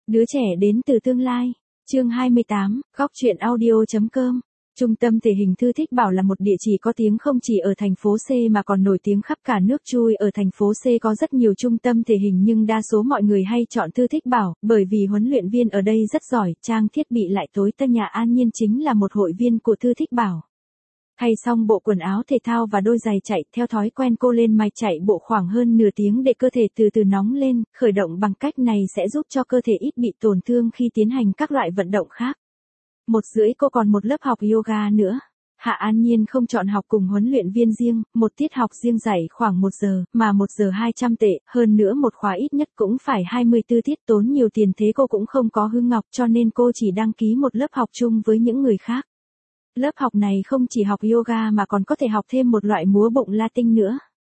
Đứa trẻ đến từ tương lai. Chương 28, góc truyện audio.com. Trung tâm thể hình Thư Thích Bảo là một địa chỉ có tiếng không chỉ ở thành phố C mà còn nổi tiếng khắp cả nước. Chui ở thành phố C có rất nhiều trung tâm thể hình nhưng đa số mọi người hay chọn Thư Thích Bảo, bởi vì huấn luyện viên ở đây rất giỏi, trang thiết bị lại tối tân. Hạ An Nhiên chính là một hội viên của Thư Thích Bảo. Thay xong bộ quần áo thể thao và đôi giày chạy, theo thói quen cô lên máy chạy bộ khoảng hơn nửa tiếng để cơ thể từ từ nóng lên. Khởi động bằng cách này sẽ giúp cho cơ thể ít bị tổn thương khi tiến hành các loại vận động khác. 1:30 cô còn một lớp học yoga nữa. Hạ An Nhiên không chọn học cùng huấn luyện viên riêng, một tiết học riêng dạy khoảng 1 giờ, mà 1 giờ 200 tệ, hơn nữa một khóa ít nhất cũng phải 24 tiết, tốn nhiều tiền, thế cô cũng không có hứng ngọc cho nên cô chỉ đăng ký một lớp học chung với những người khác. Lớp học này không chỉ học yoga mà còn có thể học thêm một loại múa bụng Latin nữa.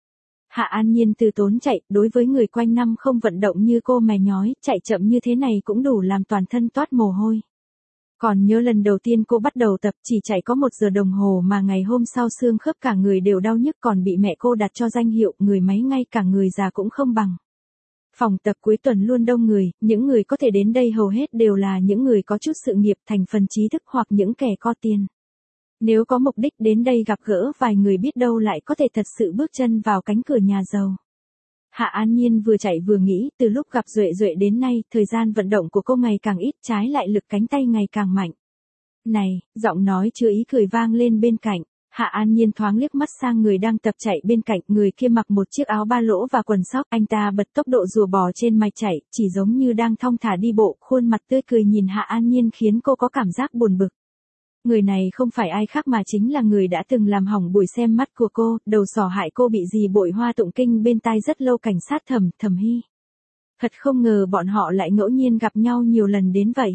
Hạ An Nhiên từ tốn chạy, đối với người quanh năm không vận động như cô mày nhói, chạy chậm như thế này cũng đủ làm toàn thân toát mồ hôi. Còn nhớ lần đầu tiên cô bắt đầu tập chỉ chạy có 1 giờ đồng hồ mà ngày hôm sau xương khớp cả người đều đau nhức, còn bị mẹ cô đặt cho danh hiệu người máy ngay cả người già cũng không bằng. Phòng tập cuối tuần luôn đông người, những người có thể đến đây hầu hết đều là những người có chút sự nghiệp, thành phần trí thức hoặc những kẻ có tiền. Nếu có mục đích đến đây gặp gỡ vài người biết đâu lại có thể thật sự bước chân vào cánh cửa nhà giàu. Hạ An Nhiên vừa chạy vừa nghĩ, từ lúc gặp Duệ Duệ đến nay, thời gian vận động của cô ngày càng ít, trái lại lực cánh tay ngày càng mạnh. Này, giọng nói chứa ý cười vang lên bên cạnh. Hạ An Nhiên thoáng liếc mắt sang người đang tập chạy bên cạnh, người kia mặc một chiếc áo ba lỗ và quần sóc, anh ta bật tốc độ rùa bò trên mạch chạy, chỉ giống như đang thong thả đi bộ, khuôn mặt tươi cười nhìn Hạ An Nhiên khiến cô có cảm giác buồn bực. Người này không phải ai khác mà chính là người đã từng làm hỏng buổi xem mắt của cô, đầu sỏ hại cô bị dì bội hoa tụng kinh bên tai rất lâu, cảnh sát Thẩm Hy. Thật không ngờ bọn họ lại ngẫu nhiên gặp nhau nhiều lần đến vậy.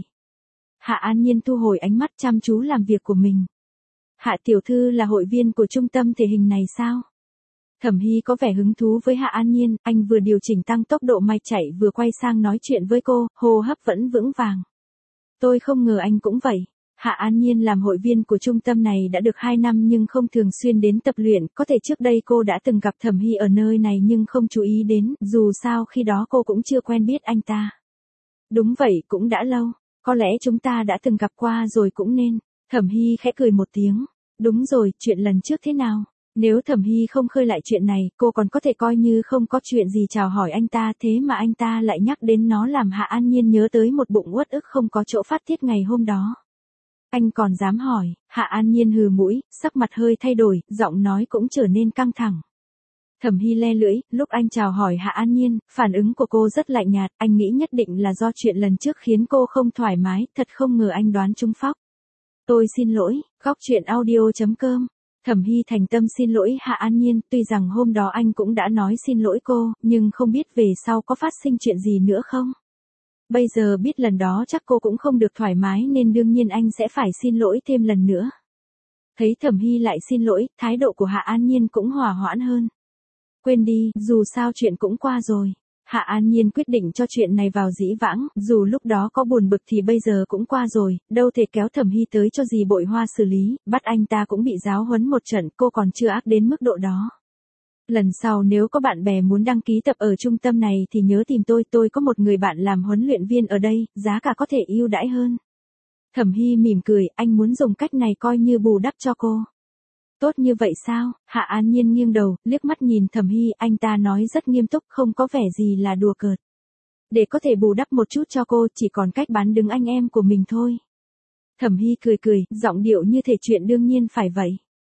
Hạ An Nhiên thu hồi ánh mắt chăm chú làm việc của mình. Hạ tiểu thư là hội viên của trung tâm thể hình này sao? Thẩm Hy có vẻ hứng thú với Hạ An Nhiên, anh vừa điều chỉnh tăng tốc độ mạch chạy vừa quay sang nói chuyện với cô, hô hấp vẫn vững vàng. Tôi không ngờ anh cũng vậy. Hạ An Nhiên làm hội viên của trung tâm này đã được 2 năm nhưng không thường xuyên đến tập luyện, có thể trước đây cô đã từng gặp Thẩm Hy ở nơi này nhưng không chú ý đến, dù sao khi đó cô cũng chưa quen biết anh ta. Đúng vậy, cũng đã lâu, có lẽ chúng ta đã từng gặp qua rồi cũng nên. Thẩm Hy khẽ cười một tiếng. Đúng rồi, chuyện lần trước thế nào? Nếu Thẩm Hy không khơi lại chuyện này, cô còn có thể coi như không có chuyện gì chào hỏi anh ta, thế mà anh ta lại nhắc đến nó làm Hạ An Nhiên nhớ tới một bụng uất ức không có chỗ phát tiết ngày hôm đó. Anh còn dám hỏi? Hạ An Nhiên hừ mũi, sắc mặt hơi thay đổi, giọng nói cũng trở nên căng thẳng. Thẩm Hy le lưỡi, lúc anh chào hỏi Hạ An Nhiên, phản ứng của cô rất lạnh nhạt, anh nghĩ nhất định là do chuyện lần trước khiến cô không thoải mái, thật không ngờ anh đoán trúng phóc. Tôi xin lỗi, góc truyện audio.com. Thẩm Hy thành tâm xin lỗi Hạ An Nhiên, tuy rằng hôm đó anh cũng đã nói xin lỗi cô, nhưng không biết về sau có phát sinh chuyện gì nữa không? Bây giờ biết lần đó chắc cô cũng không được thoải mái nên đương nhiên anh sẽ phải xin lỗi thêm lần nữa. Thấy Thẩm Hy lại xin lỗi, thái độ của Hạ An Nhiên cũng hòa hoãn hơn. Quên đi, dù sao chuyện cũng qua rồi. Hạ An Nhiên quyết định cho chuyện này vào dĩ vãng, dù lúc đó có buồn bực thì bây giờ cũng qua rồi, đâu thể kéo Thẩm Hy tới cho dì bội hoa xử lý, bắt anh ta cũng bị giáo huấn một trận, cô còn chưa ác đến mức độ đó. Lần sau nếu có bạn bè muốn đăng ký tập ở trung tâm này thì nhớ tìm tôi có một người bạn làm huấn luyện viên ở đây, giá cả có thể ưu đãi hơn. Thẩm Hy mỉm cười, anh muốn dùng cách này coi như bù đắp cho cô. Tốt như vậy sao? Hạ An Nhiên nghiêng đầu, liếc mắt nhìn Thẩm Hy, anh ta nói rất nghiêm túc, không có vẻ gì là đùa cợt. Để có thể bù đắp một chút cho cô, chỉ còn cách bán đứng anh em của mình thôi. Thẩm Hy cười, giọng điệu như thể chuyện đương nhiên phải vậy.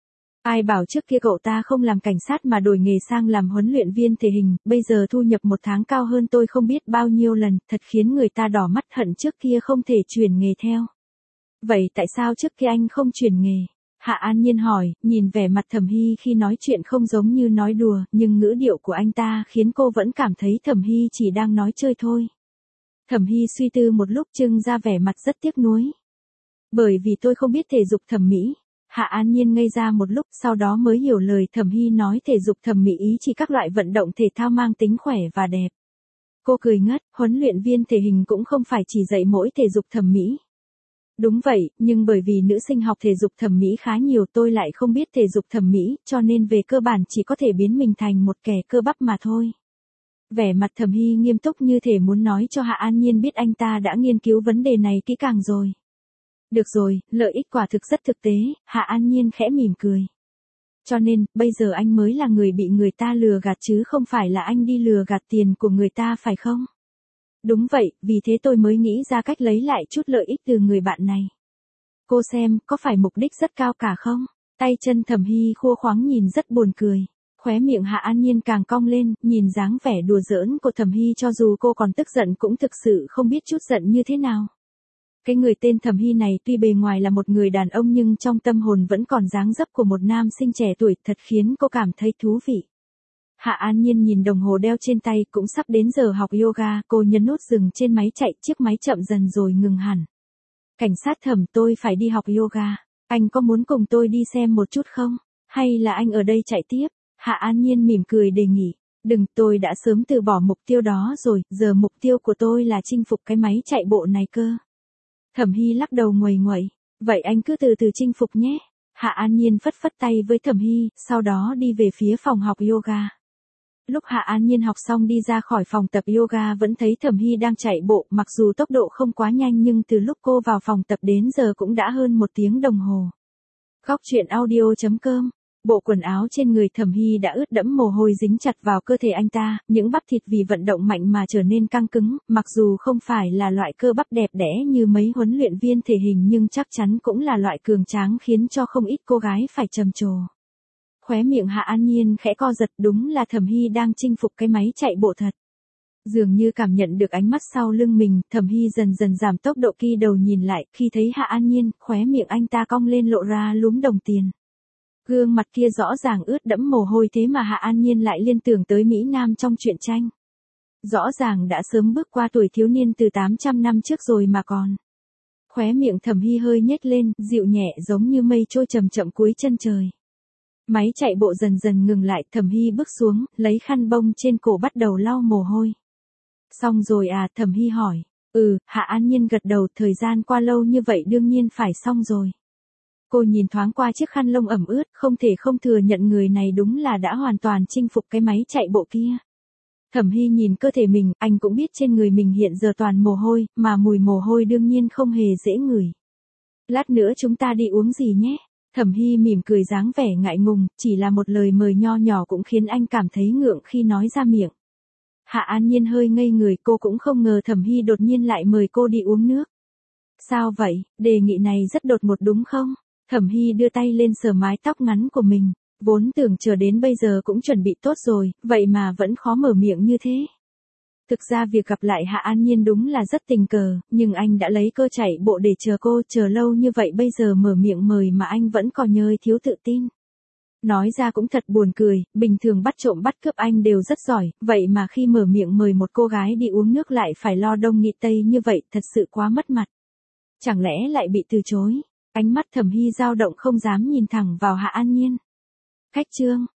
Ai bảo trước kia cậu ta không làm cảnh sát mà đổi nghề sang làm huấn luyện viên thể hình, bây giờ thu nhập 1 tháng cao hơn tôi không biết bao nhiêu lần, thật khiến người ta đỏ mắt, hận trước kia không thể chuyển nghề theo. Vậy tại sao trước kia anh không chuyển nghề? Hạ An Nhiên hỏi, nhìn vẻ mặt Thẩm Hy khi nói chuyện không giống như nói đùa, nhưng ngữ điệu của anh ta khiến cô vẫn cảm thấy Thẩm Hy chỉ đang nói chơi thôi. Thẩm Hy suy tư một lúc trưng ra vẻ mặt rất tiếc nuối. Bởi vì tôi không biết thể dục thẩm mỹ. Hạ An Nhiên ngây ra một lúc, sau đó mới hiểu lời Thẩm Hy nói, thể dục thẩm mỹ ý chỉ các loại vận động thể thao mang tính khỏe và đẹp. Cô cười ngất, huấn luyện viên thể hình cũng không phải chỉ dạy mỗi thể dục thẩm mỹ. Đúng vậy, nhưng bởi vì nữ sinh học thể dục thẩm mỹ khá nhiều, tôi lại không biết thể dục thẩm mỹ, cho nên về cơ bản chỉ có thể biến mình thành một kẻ cơ bắp mà thôi. Vẻ mặt Thẩm Hy nghiêm túc như thể muốn nói cho Hạ An Nhiên biết anh ta đã nghiên cứu vấn đề này kỹ càng rồi. Được rồi, lợi ích quả thực rất thực tế, Hạ An Nhiên khẽ mỉm cười. Cho nên, bây giờ anh mới là người bị người ta lừa gạt chứ không phải là anh đi lừa gạt tiền của người ta phải không? Đúng vậy, vì thế tôi mới nghĩ ra cách lấy lại chút lợi ích từ người bạn này. Cô xem, có phải mục đích rất cao cả không? Tay chân Thẩm Hy khua khoáng nhìn rất buồn cười. Khóe miệng Hạ An Nhiên càng cong lên, nhìn dáng vẻ đùa giỡn của Thẩm Hy cho dù cô còn tức giận cũng thực sự không biết chút giận như thế nào. Cái người tên Thẩm Hy này tuy bề ngoài là một người đàn ông nhưng trong tâm hồn vẫn còn dáng dấp của một nam sinh trẻ tuổi thật khiến cô cảm thấy thú vị. Hạ An Nhiên nhìn đồng hồ đeo trên tay cũng sắp đến giờ học yoga, cô nhấn nút dừng trên máy chạy, chiếc máy chậm dần rồi ngừng hẳn. Cảnh sát Thẩm, tôi phải đi học yoga, anh có muốn cùng tôi đi xem một chút không? Hay là anh ở đây chạy tiếp? Hạ An Nhiên mỉm cười đề nghị. Đừng, tôi đã sớm từ bỏ mục tiêu đó rồi, giờ mục tiêu của tôi là chinh phục cái máy chạy bộ này cơ. Thẩm Hy lắc đầu nguầy nguậy. Vậy anh cứ từ từ chinh phục nhé. Hạ An Nhiên phất phất tay với Thẩm Hy, sau đó đi về phía phòng học yoga. Lúc Hạ An Nhiên học xong đi ra khỏi phòng tập yoga vẫn thấy Thẩm Hy đang chạy bộ, mặc dù tốc độ không quá nhanh nhưng từ lúc cô vào phòng tập đến giờ cũng đã hơn 1 tiếng đồng hồ. Góc truyện audio.com. Bộ quần áo trên người Thẩm Hy đã ướt đẫm mồ hôi dính chặt vào cơ thể anh ta, những bắp thịt vì vận động mạnh mà trở nên căng cứng, mặc dù không phải là loại cơ bắp đẹp đẽ như mấy huấn luyện viên thể hình nhưng chắc chắn cũng là loại cường tráng khiến cho không ít cô gái phải trầm trồ. Khóe miệng Hạ An Nhiên khẽ co giật, đúng là Thẩm Hy đang chinh phục cái máy chạy bộ thật. Dường như cảm nhận được ánh mắt sau lưng mình, Thẩm Hy dần dần giảm tốc độ kỳ đầu nhìn lại, khi thấy Hạ An Nhiên, khóe miệng anh ta cong lên lộ ra lúm đồng tiền. Gương mặt kia rõ ràng ướt đẫm mồ hôi thế mà Hạ An Nhiên lại liên tưởng tới Mỹ Nam trong truyện tranh. Rõ ràng đã sớm bước qua tuổi thiếu niên từ 800 năm trước rồi mà còn. Khóe miệng Thẩm Hy hơi nhếch lên, dịu nhẹ giống như mây trôi chậm chậm cuối chân trời. Máy chạy bộ dần dần ngừng lại, Thẩm Hy bước xuống, lấy khăn bông trên cổ bắt đầu lau mồ hôi. Xong rồi à, Thẩm Hy hỏi. Hạ An Nhiên gật đầu, thời gian qua lâu như vậy đương nhiên phải xong rồi. Cô nhìn thoáng qua chiếc khăn lông ẩm ướt, không thể không thừa nhận người này đúng là đã hoàn toàn chinh phục cái máy chạy bộ kia. Thẩm Hy nhìn cơ thể mình, anh cũng biết trên người mình hiện giờ toàn mồ hôi, mà mùi mồ hôi đương nhiên không hề dễ ngửi. Lát nữa chúng ta đi uống gì nhé? Thẩm Hy mỉm cười dáng vẻ ngại ngùng, chỉ là một lời mời nho nhỏ cũng khiến anh cảm thấy ngượng khi nói ra miệng. Hạ An Nhiên hơi ngây người, cô cũng không ngờ Thẩm Hy đột nhiên lại mời cô đi uống nước. Sao vậy, đề nghị này rất đột ngột đúng không? Thẩm Hy đưa tay lên sờ mái tóc ngắn của mình, vốn tưởng chờ đến bây giờ cũng chuẩn bị tốt rồi, vậy mà vẫn khó mở miệng như thế. Thực ra việc gặp lại Hạ An Nhiên đúng là rất tình cờ, nhưng anh đã lấy cơ chạy bộ để chờ cô, chờ lâu như vậy bây giờ mở miệng mời mà anh vẫn còn nhơi thiếu tự tin. Nói ra cũng thật buồn cười, bình thường bắt trộm bắt cướp anh đều rất giỏi, vậy mà khi mở miệng mời một cô gái đi uống nước lại phải lo đông nghị tây như vậy, thật sự quá mất mặt. Chẳng lẽ lại bị từ chối? Ánh mắt Thẩm Hy dao động không dám nhìn thẳng vào Hạ An Nhiên. Khách trương,